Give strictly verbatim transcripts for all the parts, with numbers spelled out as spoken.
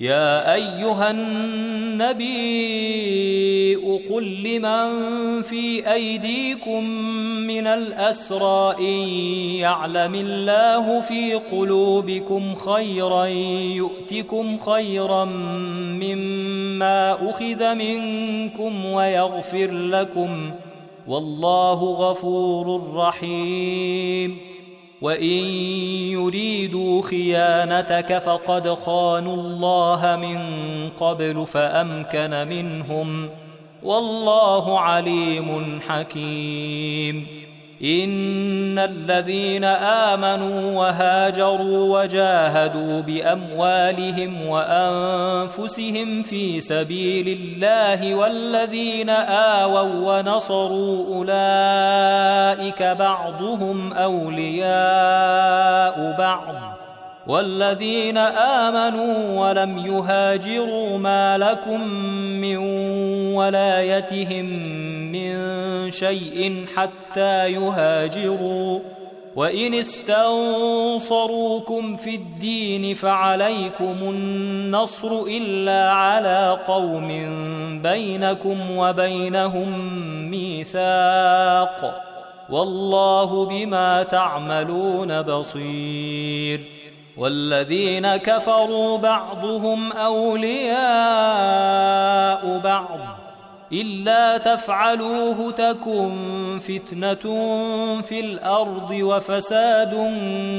يا أيها النبي قل لمن في أيديكم من الأسرى إن يعلم الله في قلوبكم خيرا يؤتكم خيرا مما أخذ منكم ويغفر لكم والله غفور رحيم وإن يريدوا خيانتك فقد خانوا الله من قبل فأمكن منهم والله عليم حكيم إن الذين آمنوا وهاجروا وجاهدوا بأموالهم وأنفسهم في سبيل الله والذين آووا ونصروا أولئك بعضهم أولياء بعض والذين آمنوا ولم يهاجروا ما لكم من ولايتهم من شيء حتى يهاجروا وإن استنصروكم في الدين فعليكم النصر إلا على قوم بينكم وبينهم ميثاق والله بما تعملون بصير والذين كفروا بعضهم أولياء بعض إلا تفعلوه تكن فتنة في الأرض وفساد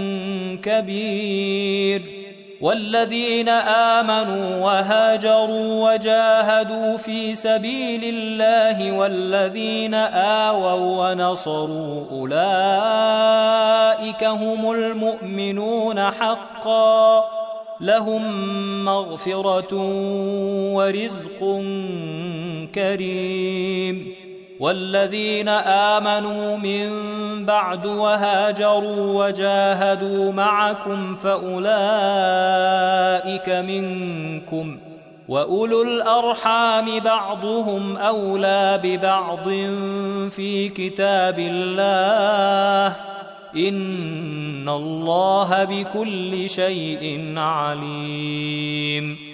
كبير والذين آمنوا وهاجروا وجاهدوا في سبيل الله والذين آووا ونصروا أولئك هم المؤمنون حقا لهم مغفرة ورزق كريم والذين آمنوا من بعد وهاجروا وجاهدوا معكم فأولئك منكم وأولو الأرحام بعضهم أولى ببعض في كتاب الله إن الله بكل شيء عليم